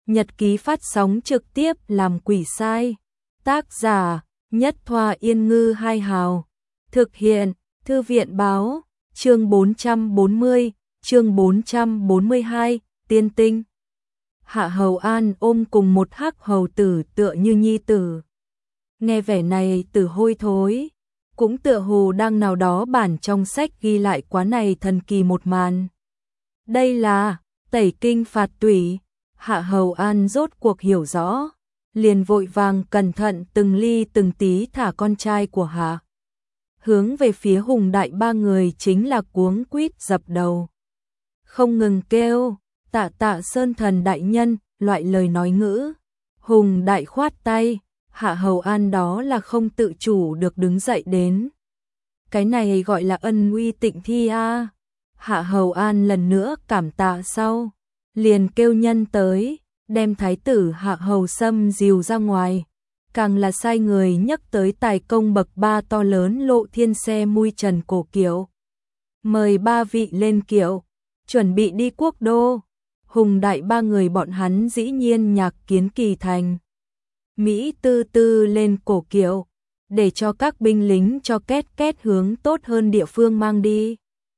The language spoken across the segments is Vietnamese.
nhật ký phát sóng trực tiếp làm quỷ sai. Tác giả Nhất Thoa Yên Ngư Hai Hào. Thực hiện Thư viện Báo. Chương 440, chương 442, Tiên Tinh. Hạ Hầu An ôm cùng một hắc hầu tử tựa như nhi tử. Nghe vẻ này tử hôi thối, cũng tựa hồ đang nào đó bản trong sách ghi lại quá này thần kỳ một màn. Đây là tẩy kinh phạt tủy. Hạ Hầu An rốt cuộc hiểu rõ, liền vội vàng cẩn thận từng ly từng tí thả con trai của Hạ. Hướng về phía Hùng Đại ba người chính là cuống quýt dập đầu. Không ngừng kêu, tạ tạ Sơn Thần đại nhân, loại lời nói ngữ. Hùng Đại khoát tay, Hạ Hầu An đó là không tự chủ được đứng dậy đến. Cái này gọi là ân uy tịnh thi a. Hạ Hầu An lần nữa cảm tạ sau, liền kêu nhân tới, đem thái tử Hạ Hầu Sâm dìu ra ngoài. Càng là sai người nhắc tới tài công bậc ba to lớn Lộ Thiên xe mui trần cổ kiệu. Mời ba vị lên kiệu, chuẩn bị đi quốc đô. Hùng Đại ba người bọn hắn dĩ nhiên nhạc kiến kỳ thành. Mỹ tư tư lên cổ kiệu, để cho các binh lính cho két két hướng tốt hơn địa phương mang đi.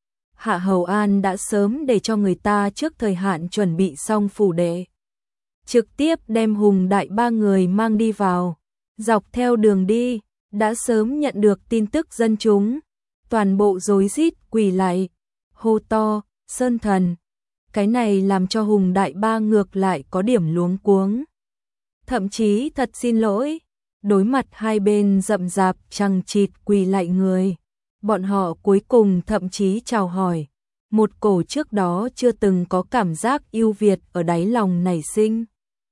Hạ Hầu An đã sớm để cho người ta trước thời hạn chuẩn bị xong phủ đệ, trực tiếp đem Hùng Đại ba người mang đi vào. Dọc theo đường đi, đã sớm nhận được tin tức dân chúng, toàn bộ rối rít quỳ lạy, hô to, Sơn Thần. Cái này làm cho Hùng Đại ba ngược lại có điểm luống cuống. Thậm chí thật xin lỗi, đối mặt hai bên rậm rạp chằng chịt quỳ lạy người, bọn họ cuối cùng thậm chí chào hỏi. Một cổ trước đó chưa từng có cảm giác yêu Việt ở đáy lòng nảy sinh.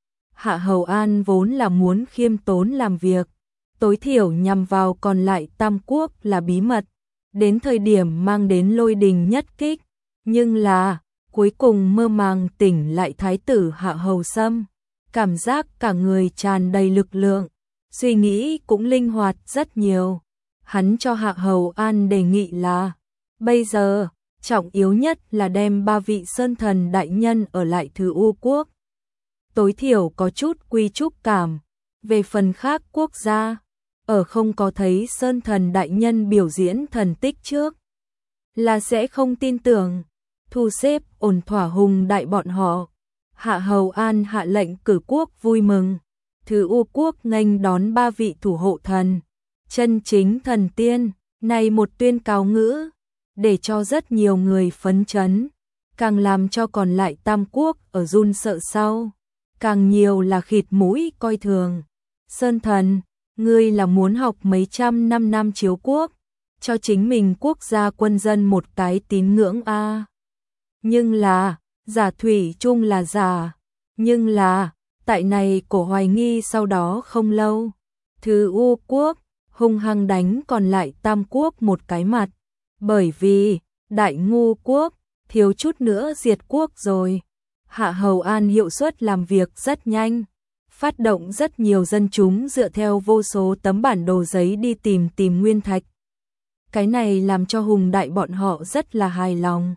Hạ Hầu An vốn là muốn khiêm tốn làm việc, tối thiểu nhằm vào còn lại Tam Quốc là bí mật, đến thời điểm mang đến lôi đình nhất kích, nhưng là cuối cùng mơ màng tỉnh lại thái tử Hạ Hầu Sâm, cảm giác cả người tràn đầy lực lượng, suy nghĩ cũng linh hoạt rất nhiều. Hắn cho Hạ Hầu An đề nghị là, bây giờ, trọng yếu nhất là đem ba vị Sơn Thần đại nhân ở lại Thứ U Quốc. Tối thiểu có chút quy trúc cảm, về phần khác quốc gia, ở không có thấy Sơn Thần đại nhân biểu diễn thần tích trước, là sẽ không tin tưởng. Thu xếp ổn thỏa Hùng Đại bọn họ, Hạ Hầu An hạ lệnh cử quốc vui mừng. Thứ U Quốc nghênh đón ba vị thủ hộ thần, chân chính thần tiên, này một tuyên cáo ngữ, để cho rất nhiều người phấn chấn, càng làm cho còn lại Tam Quốc ở run sợ sau, càng nhiều là khịt mũi coi thường. Sơn Thần, ngươi là muốn học mấy trăm năm chiếu quốc, cho chính mình quốc gia quân dân một cái tín ngưỡng a. Nhưng là, giả thủy chung là giả, nhưng là, tại này cổ hoài nghi sau đó không lâu, Thứ U Quốc hung hăng đánh còn lại Tam Quốc một cái mặt, bởi vì Đại Ngu Quốc thiếu chút nữa diệt quốc rồi. Hạ Hầu An hiệu suất làm việc rất nhanh, phát động rất nhiều dân chúng dựa theo vô số tấm bản đồ giấy đi tìm nguyên thạch. Cái này làm cho Hùng Đại bọn họ rất là hài lòng.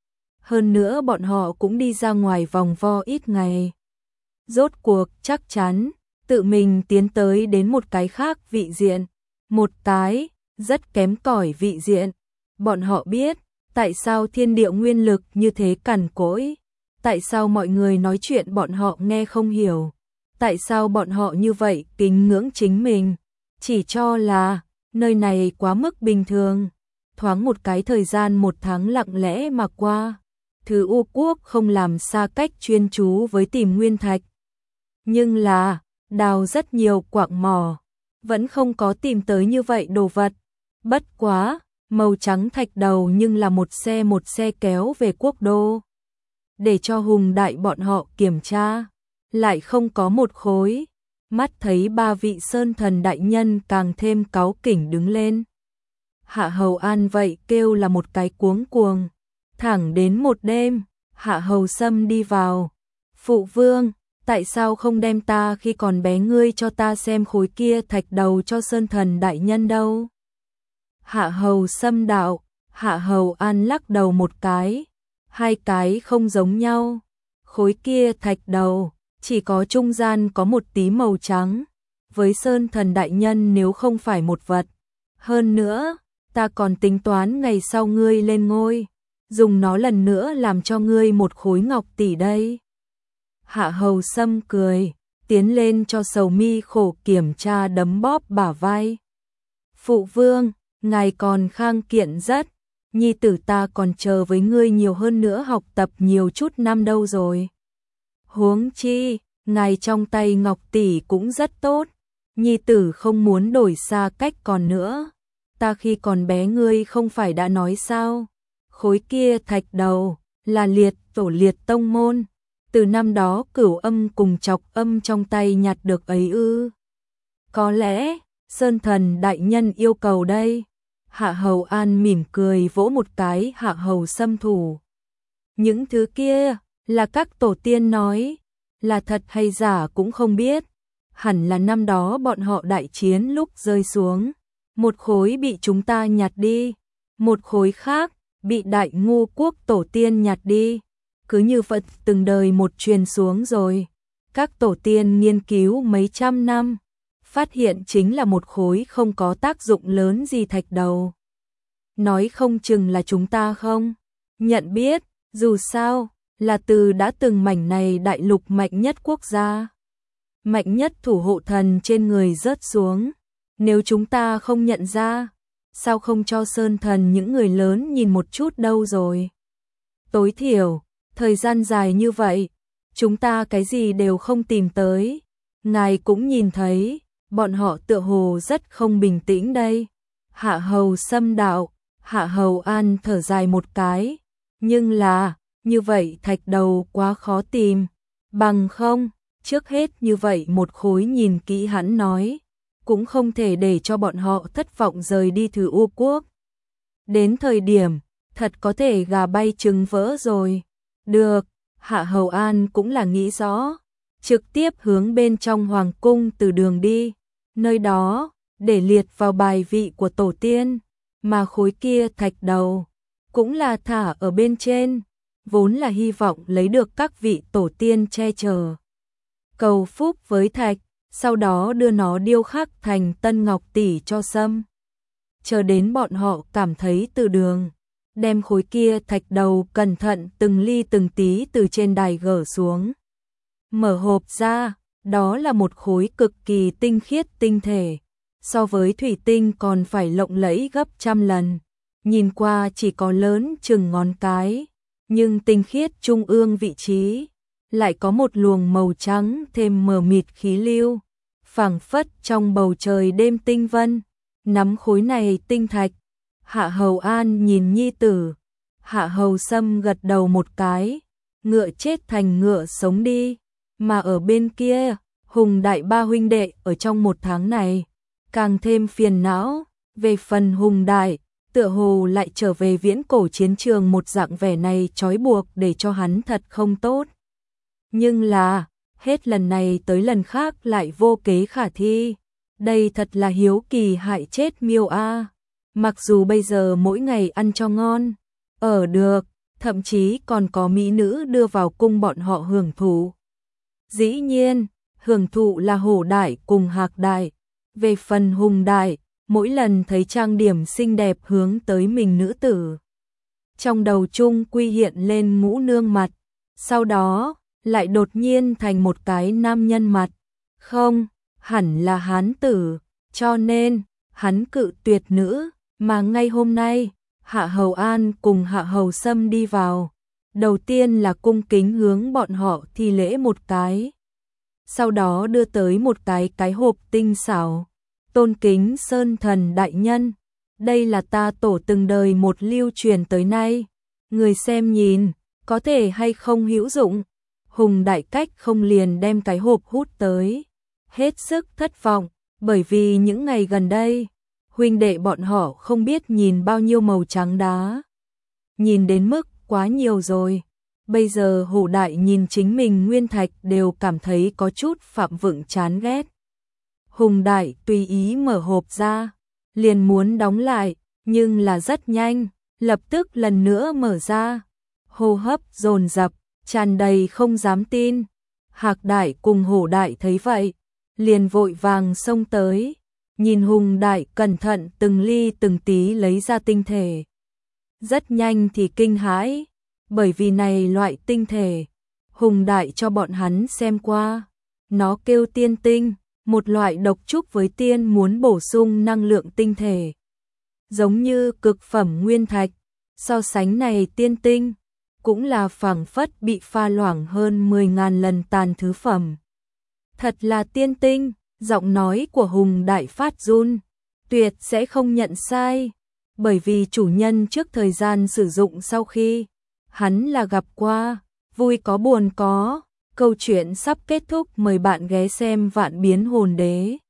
Hơn nữa bọn họ cũng đi ra ngoài vòng vo ít ngày. Rốt cuộc chắc chắn, tự mình tiến tới đến một cái khác vị diện. Một cái, rất kém cỏi vị diện. Bọn họ biết, tại sao thiên địa nguyên lực như thế cằn cỗi. Tại sao mọi người nói chuyện bọn họ nghe không hiểu. Tại sao bọn họ như vậy kính ngưỡng chính mình. Chỉ cho là, nơi này quá mức bình thường. Thoáng một cái thời gian một tháng lặng lẽ mà qua. Thứ U Quốc không làm xa cách chuyên chú với tìm nguyên thạch. Nhưng là, đào rất nhiều quạng mỏ, vẫn không có tìm tới như vậy đồ vật. Bất quá, màu trắng thạch đầu nhưng là một xe kéo về quốc đô. Để cho Hùng Đại bọn họ kiểm tra, lại không có một khối. Mắt thấy ba vị Sơn Thần đại nhân càng thêm cáu kỉnh đứng lên. Hạ Hầu An vậy kêu là một cái cuống cuồng. Thẳng đến một đêm, Hạ Hầu Sâm đi vào. Phụ vương, tại sao không đem ta khi còn bé ngươi cho ta xem khối kia thạch đầu cho Sơn Thần đại nhân đâu? Hạ Hầu Sâm đạo, Hạ Hầu An lắc đầu một cái. Hai cái không giống nhau. Khối kia thạch đầu, chỉ có trung gian có một tí màu trắng. Với Sơn Thần đại nhân nếu không phải một vật. Hơn nữa, ta còn tính toán ngày sau ngươi lên ngôi, dùng nó lần nữa làm cho ngươi một khối ngọc tỷ đây. Hạ Hầu Sâm cười, tiến lên cho Sầu Mi khổ kiểm tra đấm bóp bả vai. Phụ vương, ngài còn khang kiện rất, nhi tử ta còn chờ với ngươi nhiều hơn nữa học tập nhiều chút năm đâu rồi. Huống chi, ngài trong tay ngọc tỷ cũng rất tốt, nhi tử không muốn đổi xa cách còn nữa. Ta khi còn bé ngươi không phải đã nói sao, khối kia thạch đầu là liệt tổ liệt tông môn, từ năm đó Cửu Âm cùng Chọc Âm trong tay nhặt được ấy ư? Có lẽ Sơn Thần đại nhân yêu cầu đây. Hạ Hầu An mỉm cười vỗ một cái Hạ Hầu Sâm thủ. Những thứ kia là các tổ tiên nói, là thật hay giả cũng không biết. Hẳn là năm đó bọn họ đại chiến lúc rơi xuống, một khối bị chúng ta nhặt đi, một khối khác bị Đại Ngu quốc tổ tiên nhặt đi. Cứ như vậy từng đời một truyền xuống rồi. Các tổ tiên nghiên cứu mấy trăm năm, phát hiện chính là một khối không có tác dụng lớn gì thạch đầu. Nói không chừng là chúng ta không nhận biết, dù sao là từ đã từng mảnh này đại lục mạnh nhất quốc gia, mạnh nhất thủ hộ thần trên người rớt xuống. Nếu chúng ta không nhận ra, sao không cho Sơn Thần những người lớn nhìn một chút đâu rồi. Tối thiểu, thời gian dài như vậy, chúng ta cái gì đều không tìm tới. Ngài cũng nhìn thấy, bọn họ tựa hồ rất không bình tĩnh đây. Hạ Hầu Sâm đạo, Hạ Hầu An thở dài một cái. Nhưng là, như vậy thạch đầu quá khó tìm. Bằng không, trước hết như vậy một khối nhìn kỹ hắn nói, cũng không thể để cho bọn họ thất vọng rời đi Thử U Quốc. Đến thời điểm, thật có thể gà bay trứng vỡ rồi. Được, Hạ Hầu An cũng là nghĩ rõ, trực tiếp hướng bên trong hoàng cung từ đường đi, nơi đó, để liệt vào bài vị của tổ tiên, mà khối kia thạch đầu, cũng là thả ở bên trên, vốn là hy vọng lấy được các vị tổ tiên che chở. Cầu phúc với thạch, sau đó đưa nó điêu khắc thành tân ngọc tỷ cho Sâm. Chờ đến bọn họ cảm thấy từ đường, đem khối kia thạch đầu cẩn thận từng ly từng tí từ trên đài gỡ xuống. Mở hộp ra, đó là một khối cực kỳ tinh khiết tinh thể, so với thủy tinh còn phải lộng lẫy gấp trăm lần. Nhìn qua chỉ có lớn chừng ngón cái, nhưng tinh khiết trung ương vị trí, lại có một luồng màu trắng thêm mờ mịt khí lưu, phảng phất trong bầu trời đêm tinh vân. Nắm khối này tinh thạch, Hạ Hầu An nhìn nhi tử, Hạ Hầu Sâm gật đầu một cái, ngựa chết thành ngựa sống đi, mà ở bên kia, Hùng Đại ba huynh đệ ở trong một tháng này, càng thêm phiền não. Về phần Hùng Đại, tựa hồ lại trở về viễn cổ chiến trường, một dạng vẻ này trói buộc để cho hắn thật không tốt. Nhưng là, hết lần này tới lần khác lại vô kế khả thi. Đây thật là hiếu kỳ hại chết miêu a. Mặc dù bây giờ mỗi ngày ăn cho ngon, ở được, thậm chí còn có mỹ nữ đưa vào cung bọn họ hưởng thụ. Dĩ nhiên, hưởng thụ là Hổ Đại cùng Hạc Đại. Về phần Hùng Đại, mỗi lần thấy trang điểm xinh đẹp hướng tới mình nữ tử, trong đầu chung quy hiện lên ngũ nương mặt, sau đó lại đột nhiên thành một cái nam nhân mặt. Không, hẳn là hán tử, cho nên hắn cự tuyệt nữ. Mà ngay hôm nay, Hạ Hầu An cùng Hạ Hầu Sâm đi vào, đầu tiên là cung kính hướng bọn họ thi lễ một cái, sau đó đưa tới một cái hộp tinh xảo. Tôn kính Sơn Thần đại nhân, đây là ta tổ từng đời một lưu truyền tới nay, người xem nhìn, có thể hay không hữu dụng. Hùng Đại cách không liền đem cái hộp hút tới, hết sức thất vọng, bởi vì những ngày gần đây, huynh đệ bọn họ không biết nhìn bao nhiêu màu trắng đá. Nhìn đến mức quá nhiều rồi, bây giờ Hổ Đại nhìn chính mình nguyên thạch đều cảm thấy có chút phạm vựng chán ghét. Hùng Đại tùy ý mở hộp ra, liền muốn đóng lại, nhưng là rất nhanh, lập tức lần nữa mở ra. Hô hấp dồn dập, tràn đầy không dám tin. Hạc Đại cùng Hổ Đại thấy vậy, liền vội vàng xông tới, nhìn Hùng Đại cẩn thận từng ly từng tí lấy ra tinh thể. Rất nhanh thì kinh hãi, bởi vì này loại tinh thể, Hùng Đại cho bọn hắn xem qua, nó kêu tiên tinh, một loại độc trúc với tiên muốn bổ sung năng lượng tinh thể. Giống như cực phẩm nguyên thạch, so sánh này tiên tinh, cũng là phảng phất bị pha loãng hơn 10.000 lần tàn thứ phẩm. Thật là tiên tinh, giọng nói của Hùng Đại phát run, tuyệt sẽ không nhận sai, bởi vì chủ nhân trước thời gian sử dụng sau khi, hắn là gặp qua, vui có buồn có, câu chuyện sắp kết thúc, mời bạn ghé xem Vạn Biến Hồn Đế.